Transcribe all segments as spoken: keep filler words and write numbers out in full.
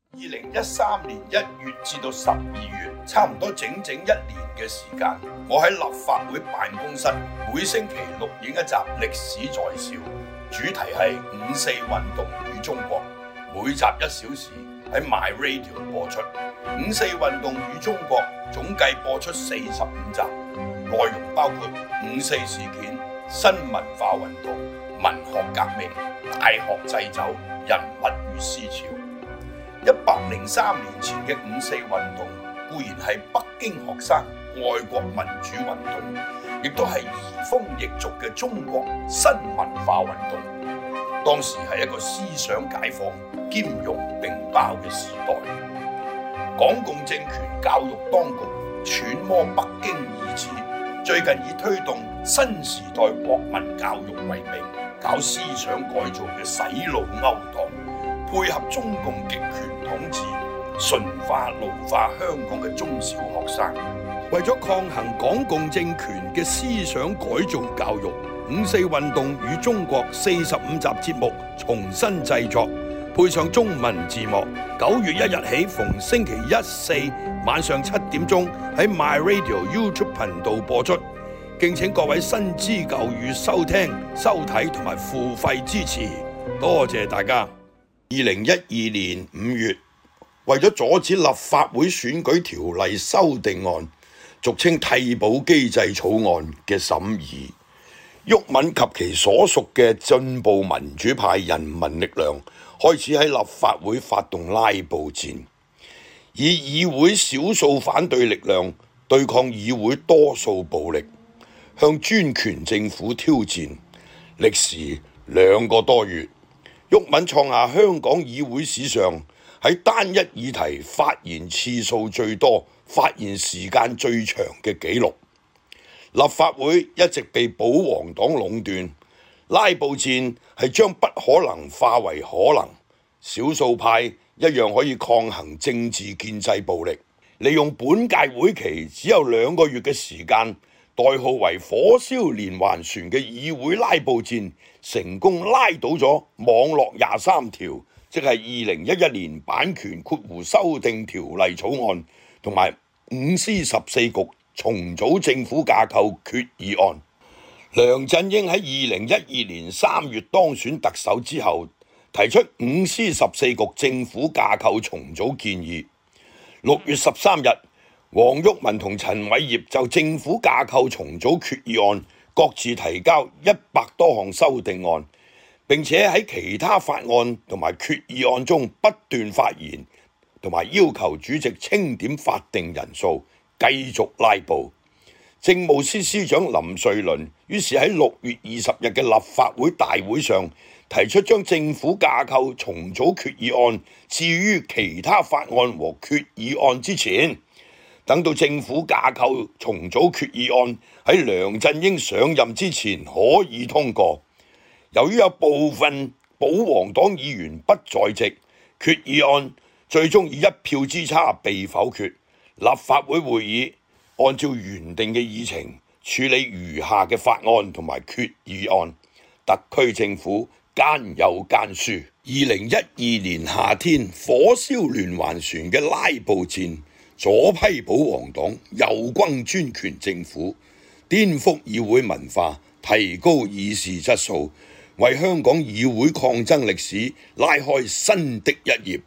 二零一三年一月至到十二月，差唔多整整一年嘅時間，我喺立法會辦公室每星期錄影一集歷史在笑，主題係五四運動與中國，每集一小時喺 My Radio 播出。五四運動與中國總計播出四十五集，內容包括五四事件、新文化運動、文學革命、大學祭酒、人物與思潮。一百零三年前嘅五四運動固然係北京學生愛國民主運動，亦都係移風易俗嘅中國新文化運動。當時係一個思想解放兼容並包嘅時代。港共政權教育當局揣摩北京意旨，最近以推動新時代國民教育為名，搞思想改造嘅洗腦勾當，配合中共極權統治，馴化奴化香港嘅中小學生。為咗抗衡港共政權嘅思想改造教育，五四運動與中國四十五集節目重新製作，配上中文字幕。九月一日起，逢星期一、四晚上七點鐘喺 My Radio YouTube 頻道播出。敬請各位新知舊語收聽、收睇同埋付費支持，多謝大家。二零一二年五月，為咗阻止立法會選舉條例修訂案，俗稱替補機制草案嘅審議，毓民及其所屬嘅進步民主派人民力量開始喺立法會發動拉布戰，以議會少數反對力量對抗議會多數暴力，向專權政府挑戰，歷時兩個多月。毓民創下香港議會史上喺單一議題發言次數最多、發言時間最長嘅紀錄。立法會一直被保皇黨壟斷，拉布戰係將不可能化為可能，少數派一樣可以抗衡政治建制暴力，利用本屆會期只有兩個月嘅時間，代號為火燒連環船嘅議會拉布戰，成功拉倒咗網絡廿三條，即係二零一一年版權括弧修訂條例草案，同埋五司十四局重組政府架構決議案。梁振英喺二零一二年三月當選特首之後，提出五司十四局政府架構重組建議。六月十三日，黃毓民同陳偉業就政府架構重組決議案各自提交一百多項修訂案，並且喺其他法案同埋決議案中不斷發言，同埋要求主席清點法定人數，繼續拉布。政務司司長林瑞麟於是喺六月二十日嘅立法會大會上提出將政府架構重組決議案置於其他法案和決議案之前，等到政府架構重組決議案喺梁振英上任之前可以通過。由於有部分保皇黨議員不在席，決議案最終以一票之差被否決。立法會會議按照原定嘅議程處理餘下嘅法案同埋決議案，特區政府奸有奸輸。二零一二年夏天火燒連環船嘅拉布戰，左批保皇黨，右轟專權政府，顛覆議會文化，提高議事質素，為香港議會抗爭歷史拉開新的一頁。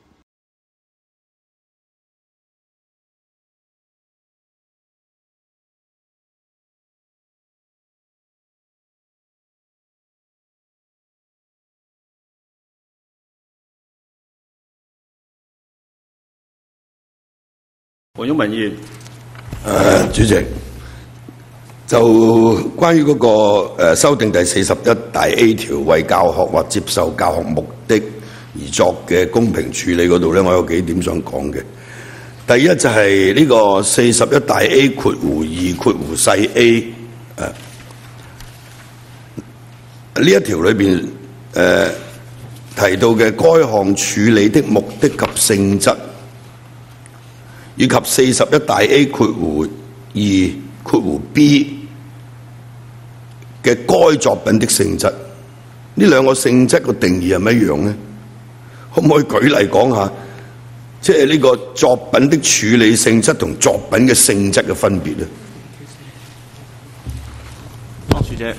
黃毓民議員， 誒，主席，就關於嗰個誒修訂第四十一大 A 條，為教學或接受教學目的而作嘅公平處理嗰度咧，我有幾點想講嘅。第一就係呢個四十一大 A 括弧二括弧細 A 誒呢一條裏邊誒提到嘅該項處理的目的及性質，以及四十一大 A 括弧二括弧 B 嘅該作品的性質，呢兩個性質個定義係乜樣呢？可唔可以舉例講下？ 即係呢個作品的處理性質同作品嘅性質嘅分別咧？ 莊小姐，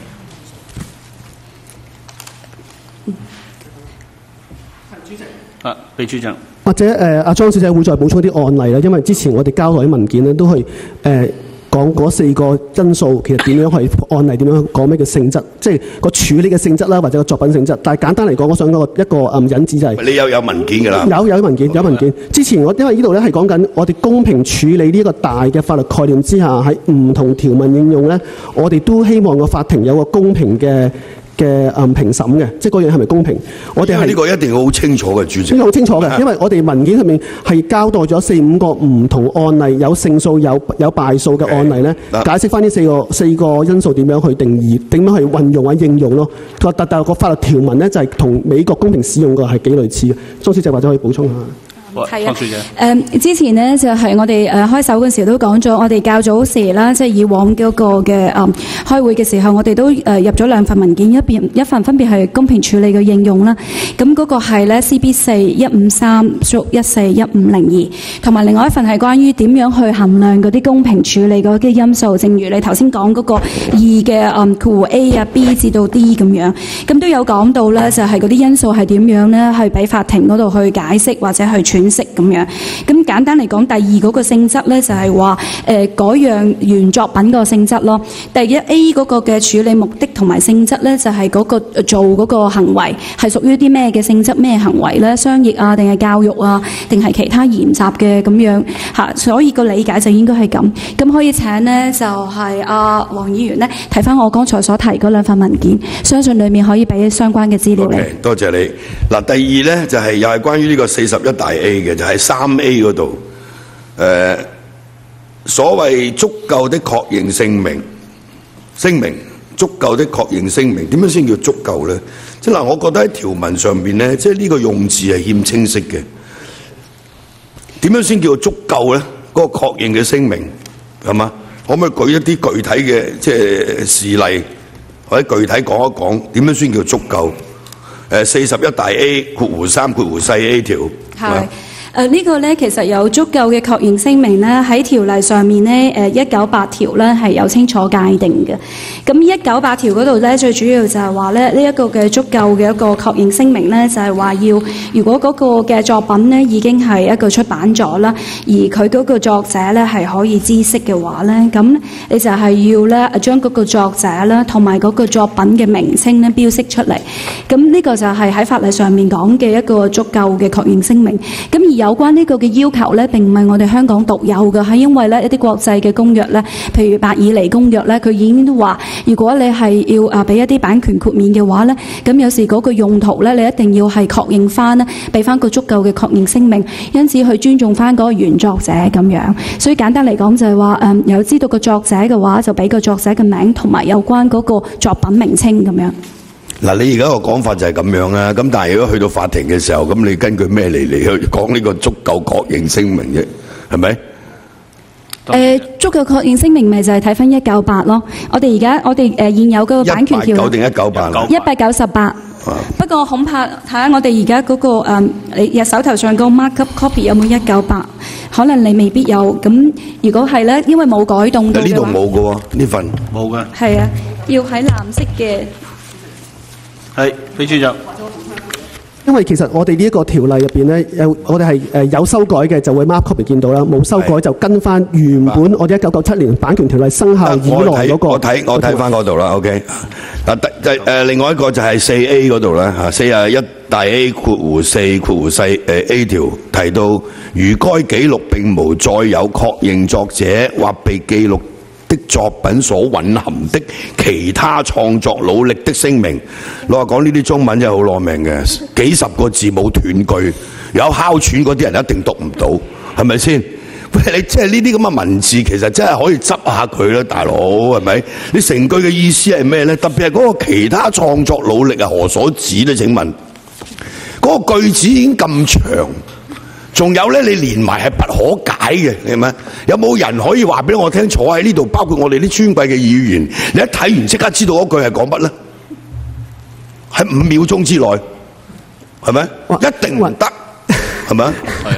主席啊，秘書長， 或者誒阿莊小姐會再補充啲案例啦，因為之前我哋交落啲文件咧都係誒。呃講嗰四個因素，其實點樣去案例點樣講咩叫性質，即係個處理嘅性質啦，或者個作品性質。但係簡單嚟講，我想講一個誒引子就係、是、 你有有文件㗎啦， 有有文件有文件。之前我因為呢度咧係講緊我哋公平處理呢一個大嘅法律概念之下，喺唔同條文應用咧，我哋都希望個法庭有個公平嘅嘅誒評審嘅，即係嗰樣係咪公平？我哋係呢個一定要好清楚嘅，主席。 好清楚嘅，因為我哋文件上面係交代咗四五個唔同案例，有勝訴有有敗訴嘅案例咧，解釋翻呢四個四個因素點樣去定義，點樣去運用或者應用咯。但但係個法律條文咧就係同美國公平使用嘅係幾類似嘅。莊小姐或者可以補充下。 係啊，誒、嗯、之前呢，就係、是、我哋誒、呃、開首嗰時都講咗，我哋較早時啦，即係以往嗰個嘅誒、嗯、開會嘅時候，我哋都誒、呃、入咗兩份文件，一邊一份分別係公平處理嘅應用啦，咁嗰個係咧 C B 四一五三屬一四一五零二，同埋另外一份係關於點樣去衡量嗰啲公平處理嗰啲因素，正如你頭先講嗰個二嘅誒括弧 A 啊 B 至到 D 咁樣，咁都有講到咧，就係嗰啲因素係點樣咧，去俾法庭嗰度去解釋或者去詮釋咁樣，咁簡單嚟講，第二嗰個性質咧就係話誒嗰樣原作品個性質咯。第一 A 嗰個嘅處理目的同埋性質咧，就係嗰個做嗰個行為係屬於啲咩嘅性質、咩行為咧？商業啊，定係教育啊，定係其他研習嘅咁樣嚇。所以個理解就應該係咁。咁可以請呢，就係阿黃議員呢，睇翻我剛才所提嗰兩份文件，相信裡面可以俾相關嘅資料你。 Okay，多謝你。嗱，第二咧就係、是、又係關於呢個四十一大 A 嘅，就係、是。三 A 嗰度，誒、呃、所謂足夠的確認聲明，聲明足夠的確認聲明，點樣先叫足夠咧？即係嗱，我覺得喺條文上邊咧，即係呢個用字係欠清晰嘅。點樣先叫足夠咧？嗰、那個確認嘅聲明係嘛？可唔可以舉一啲具體嘅即係事例，或者具體講一講點樣先叫足夠？誒四十一大 A 括弧三括弧四 A 條係。 誒、呃這個、呢個咧其實有足夠嘅確認聲明咧，喺條例上面咧，誒一九八條咧係有清楚界定嘅。咁一九八條嗰度咧，最主要就係話咧，呢、這、一個嘅足夠嘅一個確認聲明咧，就係、是、話要如果嗰個嘅作品咧已經係一個出版咗啦，而佢嗰個作者咧係可以知悉嘅話咧，咁你就係要咧將嗰個作者啦同埋嗰個作品嘅名稱咧標識出嚟。咁呢個就係喺法例上面講嘅一個足夠嘅確認聲明。咁而有關呢個嘅要求咧，並唔係我哋香港獨有嘅，係因為咧一啲國際嘅公約咧，譬如《伯爾尼公約》咧，佢已經都話，如果你係要啊俾一啲版權豁免嘅話咧，咁有時嗰個用途咧，你一定要係確認翻咧，俾翻個足夠嘅確認聲明，因此去尊重翻嗰個原作者咁樣。所以簡單嚟講就係話，誒有知道個作者嘅話，就俾個作者嘅名同埋有關嗰個作品名稱咁樣。 嗱，你而家個講法就係咁樣啦。咁但係如果去到法庭嘅時候，咁你根據咩嚟嚟去講呢個足夠確認聲明啫？係咪？誒、 呃，足夠確認聲明咪就係睇翻一九八咯。我哋而家我哋誒現有個版權條例一八九定一九八？一百九十八。不過恐怕睇下我哋而家嗰個誒，你、呃、手頭上個 markup copy 有冇一九八？可能你未必有。咁如果係咧，因為冇改動到嘅話，呢度冇嘅喎，呢份冇嘅。係啊，要喺藍色嘅。 係，秘書長。 因為其實我哋呢一個條例入邊咧，有我哋係誒有修改嘅，就會 mark copy 見到啦；冇修改就跟翻原本我哋一九九七年版權條例生效以來嗰個。我睇我睇翻嗰度啦 ，OK。嗱，第誒另外一個就係四 A 嗰度啦嚇，四啊一大 A 括弧四括弧細誒 A 條提到，如該記錄並無載有確認作者或被記錄的作品所蘊含的其他創作努力的聲明，老實講呢啲中文真係好攞命嘅，幾十個字冇斷句，有哮喘嗰啲人一定讀唔到，係咪先？喂，你即係呢啲咁嘅文字，其實真係可以執下佢啦，大佬係咪？你成句嘅意思係咩咧？特別係嗰個其他創作努力係何所指咧？請問嗰個句子已經咁長。仲有咧，你連埋係不可解嘅，係咪？有冇人可以話俾我聽？坐喺呢度，包括我哋啲尊貴嘅議員，你一睇完即刻知道嗰句係講乜咧？喺五秒鐘之內，係咪？一定唔得，係咪？係啊。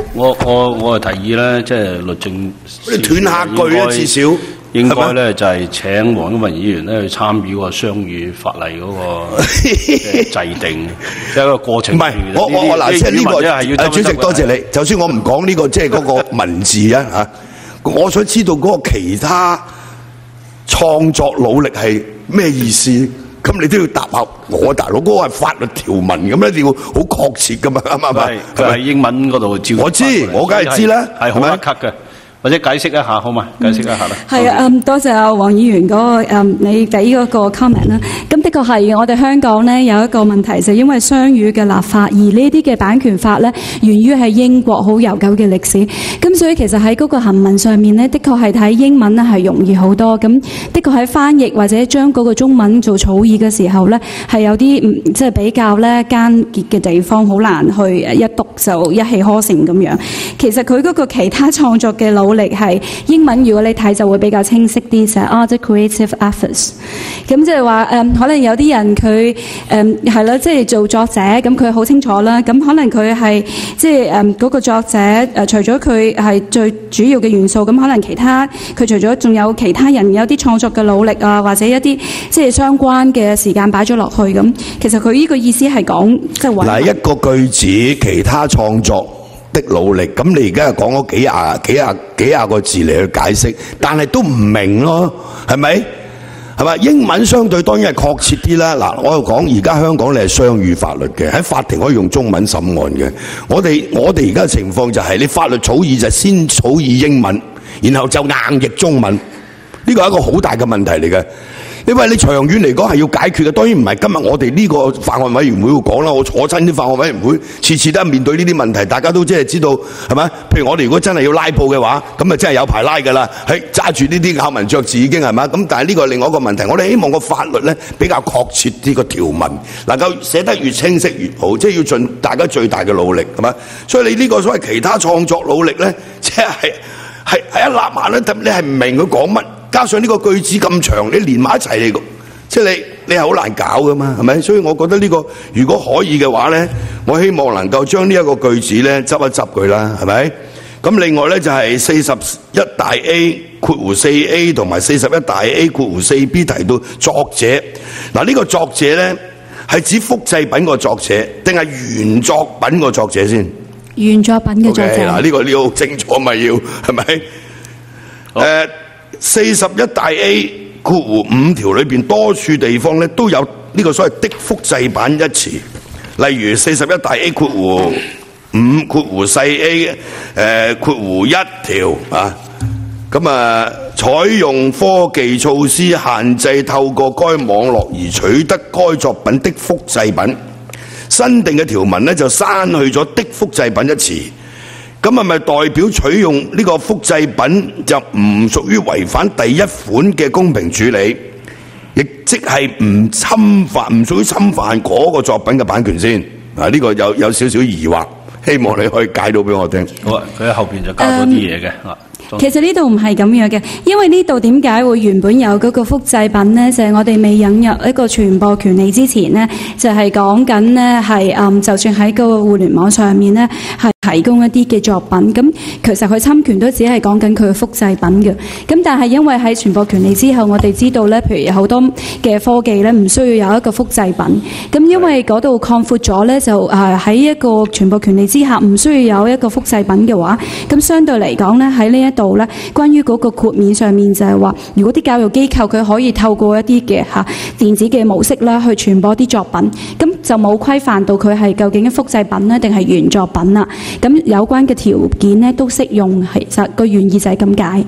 我我我係提議咧，即係律政司你斷下句啊，至少應該咧就係請黃毓民議員咧去參與個雙語法例嗰個制定，即係個過程。 唔係，我我我嗱，即係呢個誒主席多謝你。就算我唔講呢個即係嗰個文字啊嚇，我想知道嗰個其他創作努力係咩意思？咁你都要答下我，大佬嗰個係法律條文咁，一定要好確切噶嘛，啱唔啱？ 佢係英文嗰度照。 我知，我梗係知啦， 係好一級嘅。或者解釋一下好嘛？解釋一下啦。 係啊，嗯，多謝阿黃議員嗰個誒，你俾嗰個 comment 啦。咁的確係我哋香港咧有一個問題，就係因為雙語嘅立法，而呢啲嘅版權法咧源於係英國好悠久嘅歷史。咁所以其實喺嗰個行文上面咧，的確係睇英文咧係容易好多。咁的確喺翻譯或者將嗰個中文做草擬嘅時候咧，係有啲唔即係比較咧艱澀嘅地方，好難去一讀就一氣呵成咁樣。其實佢嗰個其他創作嘅路。努力係英文，如果你睇就會比較清晰啲，就係 other creative efforts。咁即係話誒，可能有啲人佢誒係啦，即係做作者，咁佢好清楚啦。咁可能佢係即係誒嗰個作者誒、呃，除咗佢係最主要嘅元素，咁可能其他佢除咗仲有其他人有啲創作嘅努力啊，或者一啲即係相關嘅時間擺咗落去咁。其實佢呢個意思係講即係話嗱一個句子，其他創作的努力，咁你而家又講咗幾廿幾廿幾廿個字嚟去解釋，但係都唔明咯，係咪？係嘛？英文相對當然係確切啲啦。嗱，我又講而家香港你係雙語法律嘅，喺法庭可以用中文審案嘅。我哋我哋而家嘅情況就係、是、你法律草擬就先草擬英文，然後就硬譯中文，呢個係一個好大嘅問題嚟嘅。因為你長遠嚟講係要解決嘅，當然唔係今日我哋呢個法案委員會會講啦。我坐親啲法案委員會，次次都係面對呢啲問題，大家都即係知道係咪？譬如我哋如果真係要拉布嘅話，咁啊真係有排拉㗎啦。係揸住呢啲咬文嚼字已經係咪？咁但係呢個係另外一個問題，我哋希望個法律咧比較確切啲個條文，能夠寫得越清晰越好，即係要盡大家最大嘅努力係咪？所以你呢個所謂其他創作努力咧，即係係係一立馬咧，你係唔明佢講乜。加上呢個句子咁長，你連埋一齊嚟，即係你你係好難搞噶嘛，係咪？所以我覺得呢個如果可以嘅話咧，我希望能夠將呢一個句子咧執一執佢啦，係咪？咁另外咧就係四十一大 A 括弧四 A 同埋四十一大 A 括弧四 B 提到作者，嗱呢個作者咧係指複製品個作者，定係原作品個作者先？原作品嘅作者。嗱呢個你好清楚咪要係咪？誒。四十一大 A 括弧五條裏邊多處地方咧都有呢個所謂的複製品一詞，例如四十一大 A 括弧五括弧細 A 誒括弧一條啊，咁啊採用科技措施限制透過該網絡而取得該作品的複製品，新定嘅條文咧就刪去咗的複製品一詞。咁係咪代表取用呢個複製品就唔屬於違反第一款嘅公平處理，亦即係唔侵犯、唔屬於侵犯嗰個作品嘅版權先？啊，呢個有有少少疑惑，希望你可以解到俾我聽。好啊，佢喺後邊就加咗啲嘢嘅啊。 其實呢度唔係咁樣嘅，因為呢度點解會原本有嗰個複製品呢？就係、是、我哋未引入一個傳播權利之前呢，就係講緊呢係嗯，就算喺個互聯網上面呢，係提供一啲嘅作品，咁其實佢侵權都只係講緊佢嘅複製品嘅。咁但係因為喺傳播權利之後，我哋知道呢，譬如好多嘅科技呢，唔需要有一個複製品。咁因為嗰度擴闊咗呢，就誒喺一個傳播權利之下，唔需要有一個複製品嘅話，咁相對嚟講呢，喺呢一度咧，關於嗰個豁免上面就係話，如果啲教育機構佢可以透過一啲嘅嚇電子嘅模式啦，去傳播啲作品，咁就冇規範到佢係究竟係複製品咧，定係原作品啦。咁有關嘅條件咧都適用，其實個原意就係咁解。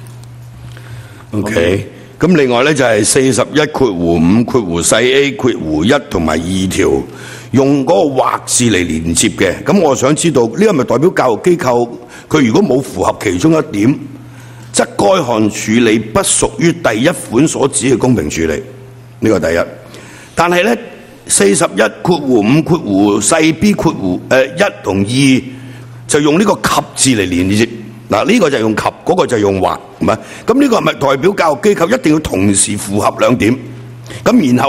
OK，咁另外咧就係四十一括弧五括弧細 A 括弧一同埋二條，用嗰個或字嚟連接嘅。咁我想知道呢個係咪代表教育機構佢如果冇符合其中一點，則該項處理不屬於第一款所指嘅公平處理？呢個第一。但係咧四十一括弧五括弧細 B 括弧誒一同二就用呢個及字嚟連接。嗱，呢個就用及，嗰、那個就用或，係咪？咁呢個係咪代表教育機構一定要同時符合兩點？咁然後咧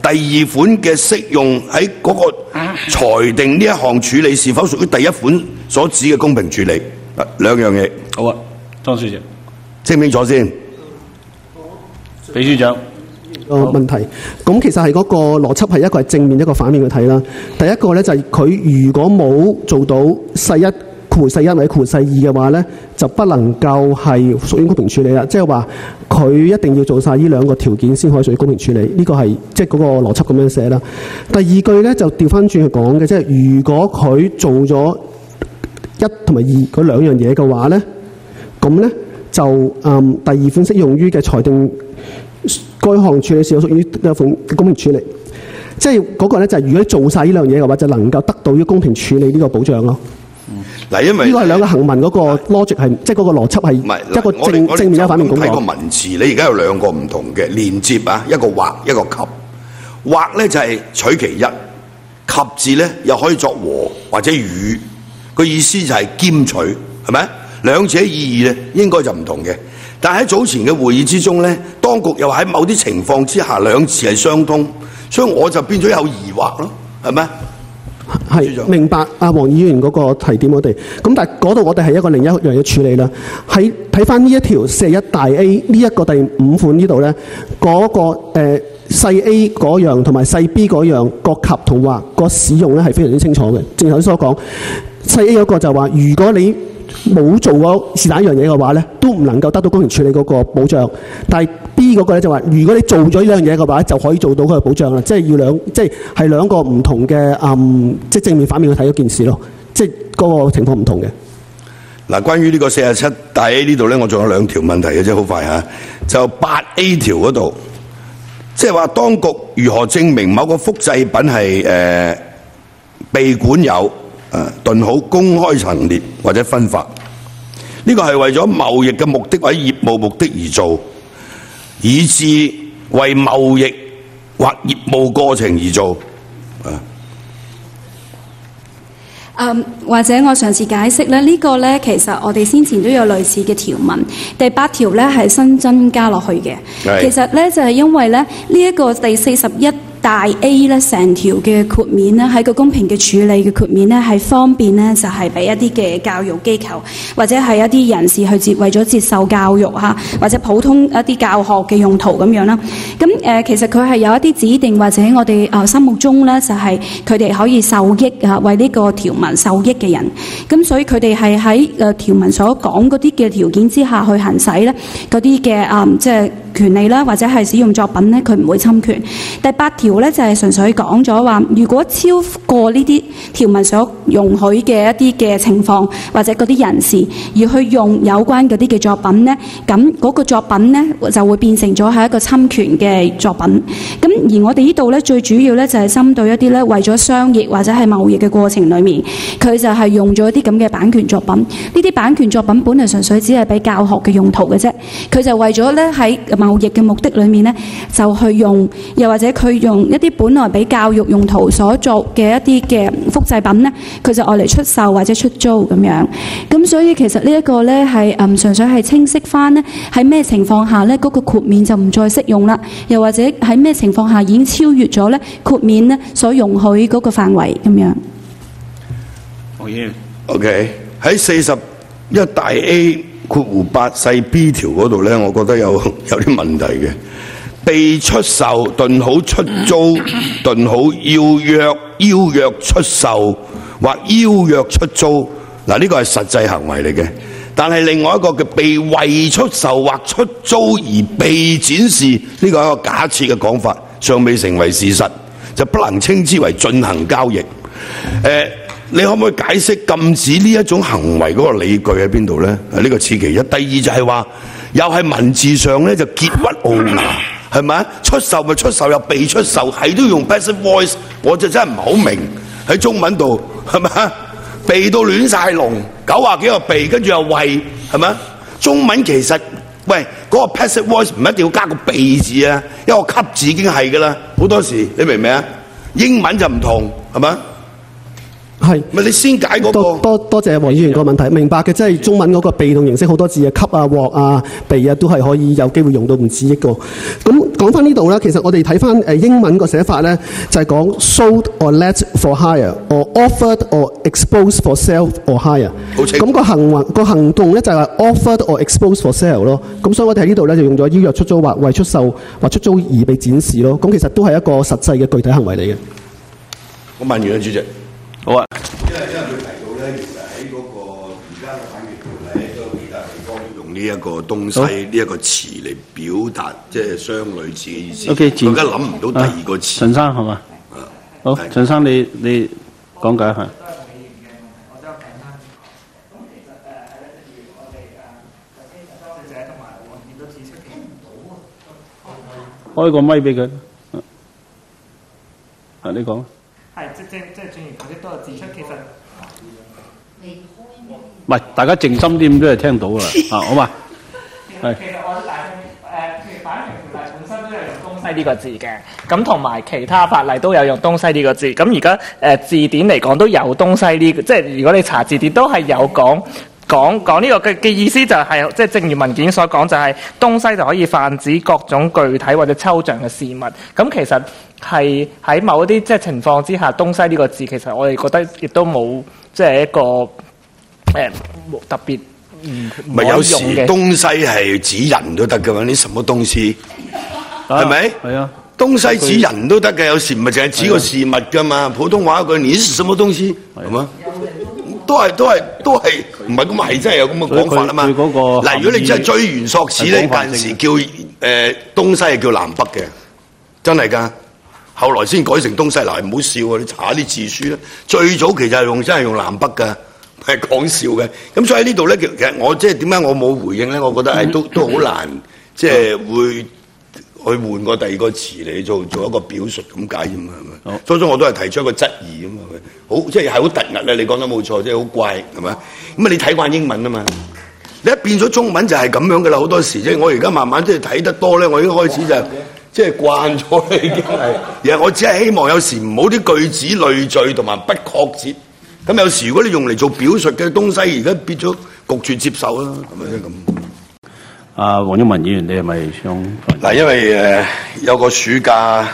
第二款嘅適用喺嗰個裁定呢一項處理是否屬於第一款所指嘅公平處理？兩樣嘢。 好啊，莊書記， 清唔清楚先？ 秘書長。 個問題，咁其實係嗰個邏輯係一個係正面一個反面去睇啦。第一個咧就係佢如果冇做到細一括細一或者括細二嘅話咧，就不能夠係屬於公平處理啦。即係話佢一定要做晒呢兩個條件先可以屬於公平處理。呢個係即係嗰個邏輯咁樣寫啦。第二句咧就調翻轉去講嘅，即係如果佢做咗一同埋二嗰兩樣嘢嘅話咧，咁咧就嗯第二款適用於嘅裁定。該項處理是否屬於一款公平處理？即係嗰個咧就係如果做晒呢樣嘢嘅話，就能夠得到呢公平處理呢個保障咯。 嗱、嗯，因為呢個係兩個行文嗰個 logic 係，即係嗰個邏輯係一個正正面一個反面咁講。 睇個文字，你而家有兩個唔同嘅連接啊，一個或一個及。或咧就係取其一，及字咧又可以作和或者與，個意思就係兼取，係咪？兩者意義咧應該就唔同嘅。但喺早前嘅會議之中咧，當局又喺某啲情況之下兩詞係相通，所以我就變咗有疑惑咯，係咪？ 係明白阿黃議員嗰個提點我哋，咁但係嗰度我哋係一個另一樣嘢處理啦。喺睇翻呢一條四一大 A 呢一個第五款呢度咧，嗰、嗰個誒、呃、細 A 嗰樣同埋細 B 嗰樣個及同或個使用咧係非常之清楚嘅。正如頭先所講，細 A 嗰個就話如果你冇做過是但一樣嘢嘅話咧，都唔能夠得到公平處理嗰個保障。但係 B 嗰個咧就話，如果你做咗呢樣嘢嘅話，就可以做到佢嘅保障啦。即係要兩，即係係兩個唔同嘅嗯，即係正面反面去睇嗰件事咯。即係嗰個情況唔同嘅。 嗱，關於呢個四十七大 A 呢度咧，我仲有兩條問題嘅啫，好快嚇。就八 A 條嗰度，即係話當局如何證明某個複製品係誒、呃、被管有？誒頓好公開陳列或者分發，呢個係為咗貿易嘅目的或者業務目的而做，以致為貿易或業務過程而做。啊， 嗯，或者我嘗試解釋咧，呢個咧其實我哋先前都有類似嘅條文，第八條咧係新增加落去嘅。其實咧就係因為咧呢一個第四十一大 A 咧成條嘅豁免咧喺個公平嘅處理嘅豁免咧係方便咧就係俾一啲嘅教育機構或者係一啲人士去接為咗接受教育嚇或者普通一啲教學嘅用途咁樣啦。咁誒、呃、其實佢係有一啲指定或者我哋誒心目中咧就係佢哋可以受益啊為呢個條文受益嘅人。咁所以佢哋係喺誒條文所講嗰啲嘅條件之下去行使咧嗰啲嘅誒即係權利啦，或者係使用作品咧，佢唔會侵權。第八條咧就係純粹講咗話，如果超過呢啲條文所容許嘅一啲嘅情況，或者嗰啲人士而去用有關嗰啲嘅作品咧，咁嗰個作品咧就會變成咗係一個侵權嘅作品。咁而我哋呢度咧最主要咧就係針對一啲咧為咗商業或者係貿易嘅過程裡面，佢就係用咗一啲咁嘅版權作品。呢啲版權作品本嚟純粹只係俾教學嘅用途嘅啫，佢就為咗咧喺貿易嘅目的裏面呢，就去用，又或者佢用一啲本來俾教育用途所做嘅一啲嘅複製品呢，佢就愛嚟出售或者出租咁樣。咁所以其實呢一個呢係誒純粹係清晰翻呢喺咩情況下呢嗰個豁免就唔再適用啦，又或者喺咩情況下已經超越咗呢豁免呢所容許嗰個範圍咁樣。 黃議員 ，OK 喺四十一大 A。括弧八細 B 條嗰度咧，我覺得有有啲問題嘅。被出售頓好出租頓好要約邀約出售或邀約出租，嗱呢個係實際行為嚟嘅。但係另外一個嘅被為出售或出租而被展示，呢個係一個假設嘅講法，尚未成為事實，就不能稱之為進行交易。誒、呃。你可唔可以解釋禁止呢一種行為嗰個理據喺邊度咧？啊，呢個此其一。第二就係話，又係文字上咧就結屈傲牙，係咪？出售咪出售，又被出售，係都用 passive voice， 我就真係唔係好明喺中文度係咪？被到亂晒龍，九啊幾個被，跟住又為係咪？中文其實喂嗰、那個 passive voice 唔一定要加個被字啊，一個給字已經係㗎啦。好多時你明唔明啊？英文就唔同係咪？ 係， 咪你先解嗰、那個。 多多多謝黃議員個問題，明白嘅，即係中文嗰個被動形式好多字啊，吸啊、獲啊、被啊，都係可以有機會用到唔止一個。咁講翻呢度啦，其實我哋睇翻誒英文個寫法咧，就係、是、講 sold or let for hire，or offered or exposed for sale or hire。好清楚。咁個行為個行動咧就係話 offered or exposed for sale 咯。咁所以我哋喺呢度咧就用咗邀約出租或為出售或出租而被展示咯。咁其實都係一個實際嘅具體行為嚟嘅。 我問完啦，主席。 好啊。 因為因為佢提到咧，其實喺嗰個而家嘅版權條例都有其他地方用呢一個東西呢一個詞嚟表達，即係相類似嘅意思。 O.K. 我而家諗唔到第二個詞。 陳生係嘛？好，陳生你你講解下。開個咪俾佢。啊，你講。 係，即即即正如頭先都有指出，其實唔係大家靜心啲咁都係聽到㗎啦。啊，好嘛？係。 其實我大眾誒，譬如版權條例本身都有用東西呢個字嘅，咁同埋其他法例都有用東西呢個字。咁而家誒字典嚟講都有東西呢、這個，即係如果你查字典都係有講。講講呢個嘅嘅意思就係、是，即係正如文件所講，就係、是、東西就可以泛指各種具體或者抽象嘅事物。咁其實係喺某一啲即係情況之下，東西呢個字其實我哋覺得亦都冇即係一個誒、呃、特別唔唔可以用嘅。咪有時東西係指人都得㗎嘛？呢什麼東西係咪？係啊，東西指人都得嘅，有時唔係淨係指個事物㗎嘛。普通話一句你是什麼東西係嘛？都係都係都係唔係咁係真係有咁嘅講法啊嘛！嗱，如果你真係追源溯始咧，嗰陣時叫誒、呃、東西係叫南北嘅，真係㗎。後來先改成東西，嗱，唔好笑啊！你查下啲字書咧，最早其實係用真係用南北㗎，係講笑嘅。咁所以喺呢度咧，其實我即係點解我冇回應咧？我覺得係都都好難，即係會。去換個第二個詞嚟做做一個表述咁解啫嘛，係咪？初初我都係提出一個質疑啊嘛，好即係係好突兀咧。你講得冇錯，即係好怪係咪？咁啊你睇慣英文啊嘛，你一變咗中文就係咁樣噶啦。好多時即係我而家慢慢即係睇得多咧，我已經開始就即係慣咗啦，已經係。而係我只係希望有時唔好啲句子累贅同埋不確切。咁有時如果你用嚟做表述嘅東西，而家變咗焗住接受啦，係咪先咁？ 啊，黃毓民議員，你係咪想？ 嗱，因為誒、呃、有個暑假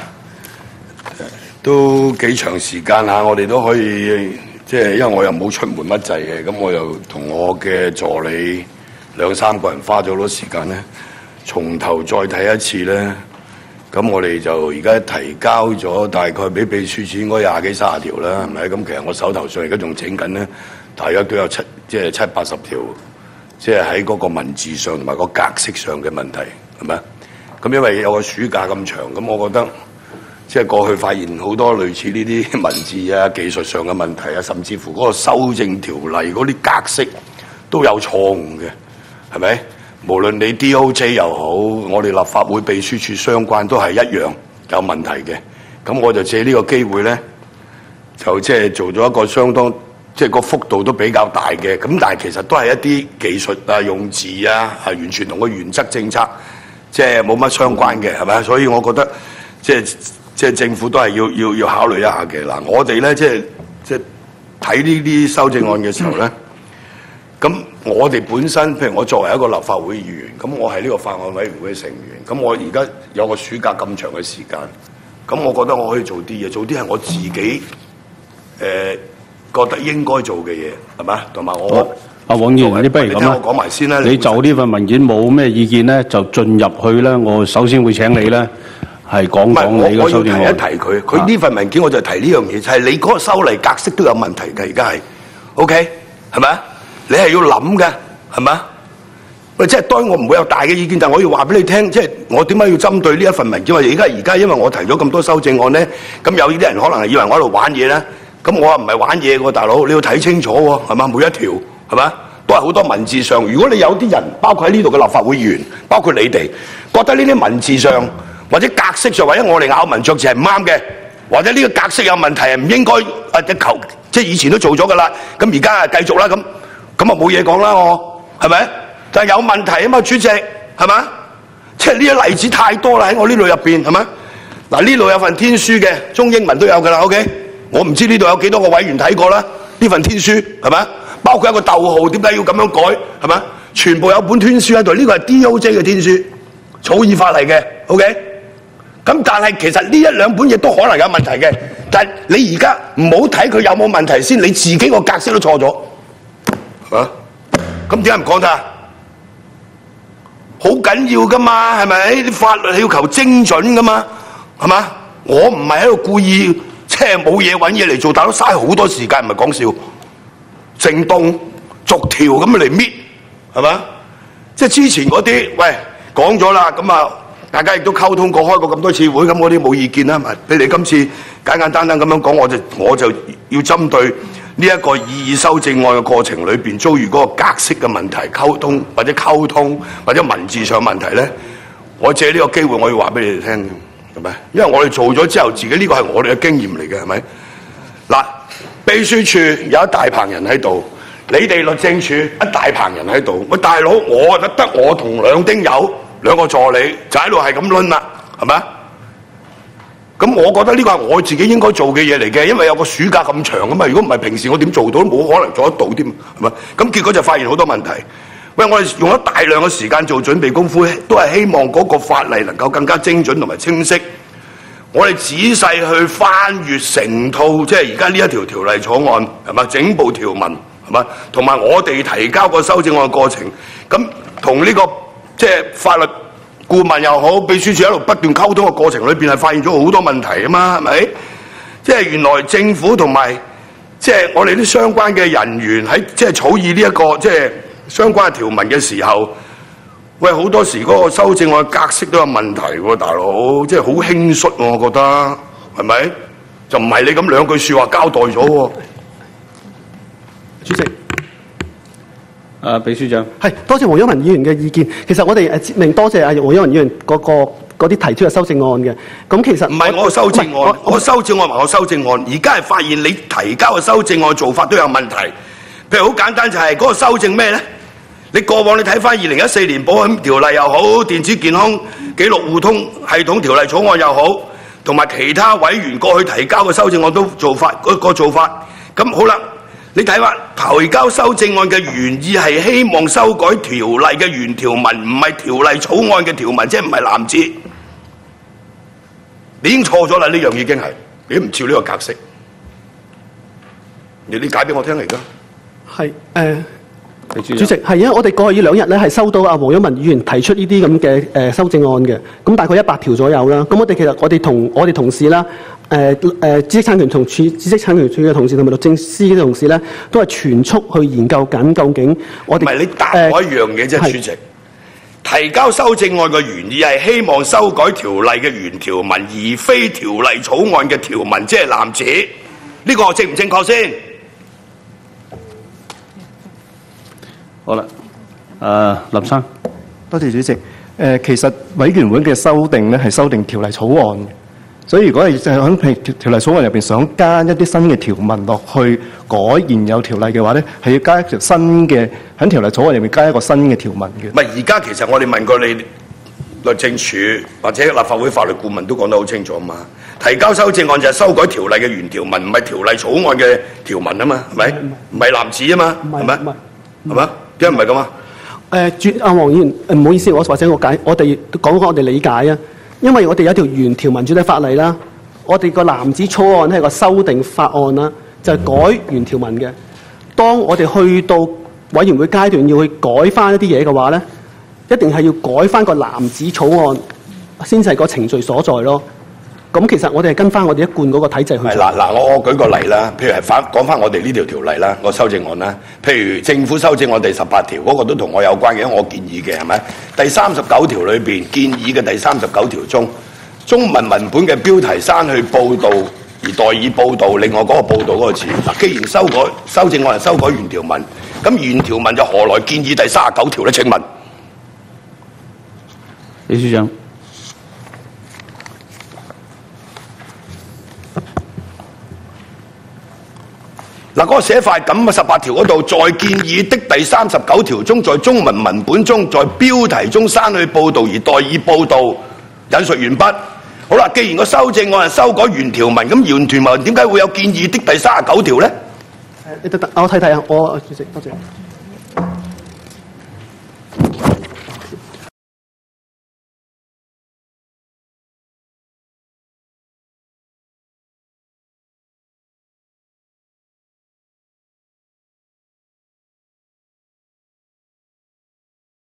都幾長時間嚇，我哋都可以即係，因為我又冇出門乜滯嘅，咁我又同我嘅助理兩三個人花咗好多時間咧，從頭再睇一次咧。咁我哋就而家提交咗大概俾秘書處應該廿幾三十條啦，係咪？咁其實我手頭上而家仲整緊咧，大約都有七即係七八十條。即係喺嗰個文字上同埋個格式上嘅問題，係咪？咁因為有個暑假咁長，咁我覺得即係過去發現好多類似呢啲文字啊、技術上嘅問題啊，甚至乎嗰個修正條例嗰啲格式都有錯誤嘅，係咪？無論你 D O J 又好，我哋立法會秘書處相關都係一樣有問題嘅。咁我就借呢個機會咧，就即係做咗一個相當。即係個幅度都比較大嘅，咁但係其實都係一啲技術啊、用字啊，係完全同個原則政策即係冇乜相關嘅，係咪？所以我覺得即係即係政府都係要要要考慮一下嘅。嗱，我哋咧即係即係睇呢啲修正案嘅時候咧，咁我哋本身譬如我作為一個立法會議員，咁我係呢個法案委員會嘅成員，咁我而家有個暑假咁長嘅時間，咁我覺得我可以做啲嘢，做啲係我自己誒。呃覺得應該做嘅嘢係嘛？同埋我阿黃議員，你不如咁啦， 我講埋先啦。 你就呢份文件冇咩意見咧，就進入去咧。我首先會請你咧係講講你嘅修正案。我要提一提佢，佢呢份文件我就提呢樣嘢，就係你嗰個修例格式都有問題嘅。而家係 OK 係咪啊？你係要諗嘅係咪啊？喂，即係當然我唔會有大嘅意見，但係我要話俾你聽，即係我點解要針對呢一份文件？因為而家而家因為我提咗咁多修正案咧，咁有啲人可能係以為我喺度玩嘢咧。咁我唔係玩嘢喎，大佬，你要睇清楚喎，係嘛？每一條係嘛，都係好多文字上。如果你有啲人，包括喺呢度嘅立法會議員，包括你哋，覺得呢啲文字上或者格式上，或者我哋咬文嚼字係唔啱嘅，或者呢個格式有問題係唔應該或者求，即係以前都做咗㗎啦。咁而家啊繼續啦，咁咁啊冇嘢講啦，我係咪？但係有問題啊嘛，主席係嘛？即係呢啲例子太多啦，喺我呢度入邊係咪？嗱，呢度有份天書嘅，中英文都有㗎啦 ，OK。我唔知呢度有幾多個委員睇過啦， 呢份天書係咪？包括一個逗號，點解要咁樣改係咪？全部有本天書喺度，呢個係 D O J 嘅天書，草擬法嚟嘅 ，OK？ 咁但係其實呢一兩本嘢都可能有問題嘅，但係你而家唔好睇佢有冇問題先，你自己個格式都錯咗，係嘛？咁點解唔講得啊？好緊要噶嘛，係咪？啲法律係要求精準噶嘛，係嘛？我唔係喺度故意即係冇嘢揾嘢嚟做，大佬嘥好多時間，唔係講笑，整棟逐條咁嚟搣，係嘛？即係之前嗰啲，喂講咗啦，咁啊。大家亦都溝通過，開過咁多次會，咁我啲冇意見啦。咪你哋今次簡簡單單咁樣講，我就我就要針對呢一個異議修正案嘅過程裏邊遭遇嗰個格式嘅問題、溝通或者溝通或者文字上問題咧，我借呢個機會我要話俾你哋聽，係咪？因為我哋做咗之後，自己呢個係我哋嘅經驗嚟嘅，係咪？嗱，秘書處有一大棚人喺度，你哋律政處一大棚人喺度，喂大佬，我得得我同兩丁友。兩個助理就喺度係咁攆啦，係咪？咁我覺得呢個係我自己應該做嘅嘢嚟嘅，因為有個暑假咁長啊嘛。如果唔係平時我點做到都冇可能做得到添，係咪？咁結果就發現好多問題。喂，我哋用咗大量嘅時間做準備功夫，都係希望嗰個法例能夠更加精準同埋清晰。我哋仔細去翻閱成套，即係而家呢一條條例草案，係咪？整部條文，係咪？同埋我哋提交個修正案嘅過程，咁同呢個。即係法律顧問又好，秘書處喺度不斷溝通嘅過程裏邊係發現咗好多問題啊嘛，係咪？即係原來政府同埋即係我哋啲相關嘅人員喺即係草擬呢一個即係相關嘅條文嘅時候，喂好多時嗰個修正案格式都有問題喎，大佬，即係好輕率喎，我覺得係咪？就唔係你咁兩句説話交代咗喎， 主席。 啊，秘書長， 係多謝黃毓民議員嘅意見。其實我哋誒明多謝阿黃毓民議員嗰、嗰個嗰啲提出嘅修正案嘅。咁其實唔係我嘅修正案，我，我修正案同我修正案，而家係發現你提交嘅修正案做法都有問題。譬如好簡單就係、是、嗰、嗰個修正咩咧？你過往你睇翻二零一四年保險條例又好，電子健康記錄互通系統條例草案又好，同埋其他委員過去提交嘅修正案都做法嗰、嗰個做法。咁好啦。你睇下提交修正案嘅原意係希望修改條例嘅原條文，唔係條例草案嘅條文，即係唔係藍字。你已經錯咗啦，呢樣已經係你唔照呢個格式。你你解俾我聽嚟㗎。係誒。呃主席係因為我哋過去呢兩日咧係收到阿黃毓民議員提出呢啲咁嘅誒修正案嘅，咁大概一百條左右啦。咁我哋其實我哋同我哋同事啦，誒誒知識產權同處知識產權處嘅同事同埋律政司嘅同事咧，都係全速去研究緊究竟我哋。唔係你答我一樣嘢啫，主席。提交修正案嘅原意係希望修改條例嘅原條文，而非條例草案嘅條文，即係藍紙。呢個正唔正確先？ 好啦，誒林生， 多謝主席。誒、呃，其實委員會嘅修訂咧係修訂條例草案嘅，所以如果係就喺條條例草案入邊想加一啲新嘅條文落去改現有條例嘅話咧，係要加一條新嘅喺條例草案入面加一個新嘅條文嘅。 唔係，而家其實我哋問過你律政署或者立法會法律顧問都講得好清楚啊嘛。提交修正案就係修改條例嘅原條文，唔係條例草案嘅條文啊嘛，係咪？唔係藍紙啊嘛，係咪？係咪？點解唔係咁啊？誒，主阿黃議員，誒唔好意思，我或者我解，我哋講講我哋理解啊。因為我哋有一條原條文主體法例啦，我哋個藍紙草案係個修訂法案啦，就係、是、改原條文嘅。當我哋去到委員會階段要去改翻一啲嘢嘅話咧，一定係要改翻個藍紙草案先至係個程序所在咯。咁其實我哋係跟翻我哋一貫嗰個體制去做。係嗱嗱，我我舉個例啦，譬如係反講翻我哋呢條條例啦，個修正案啦，譬如政府修正案第十八條嗰個都同我有關嘅，因為我建議嘅係咪？第三十九條裏邊建議嘅第三十九條中，中文文本嘅標題刪去報導而代以報導，另外嗰個報導嗰個詞。嗱，既然修改修正案係修改原條文，咁原條文就何來建議第三十九條咧？請問，李處長。嗱，嗰個寫法咁啊，十八條嗰度再建議的第三十九條中，在中文文本中，在標題中刪去報導而代以報導，引述完畢。好啦，既然個修正案係修改原條文，咁原條文點解會有建議的第三十九條咧？ 你得得，我睇睇啊，我主席多謝。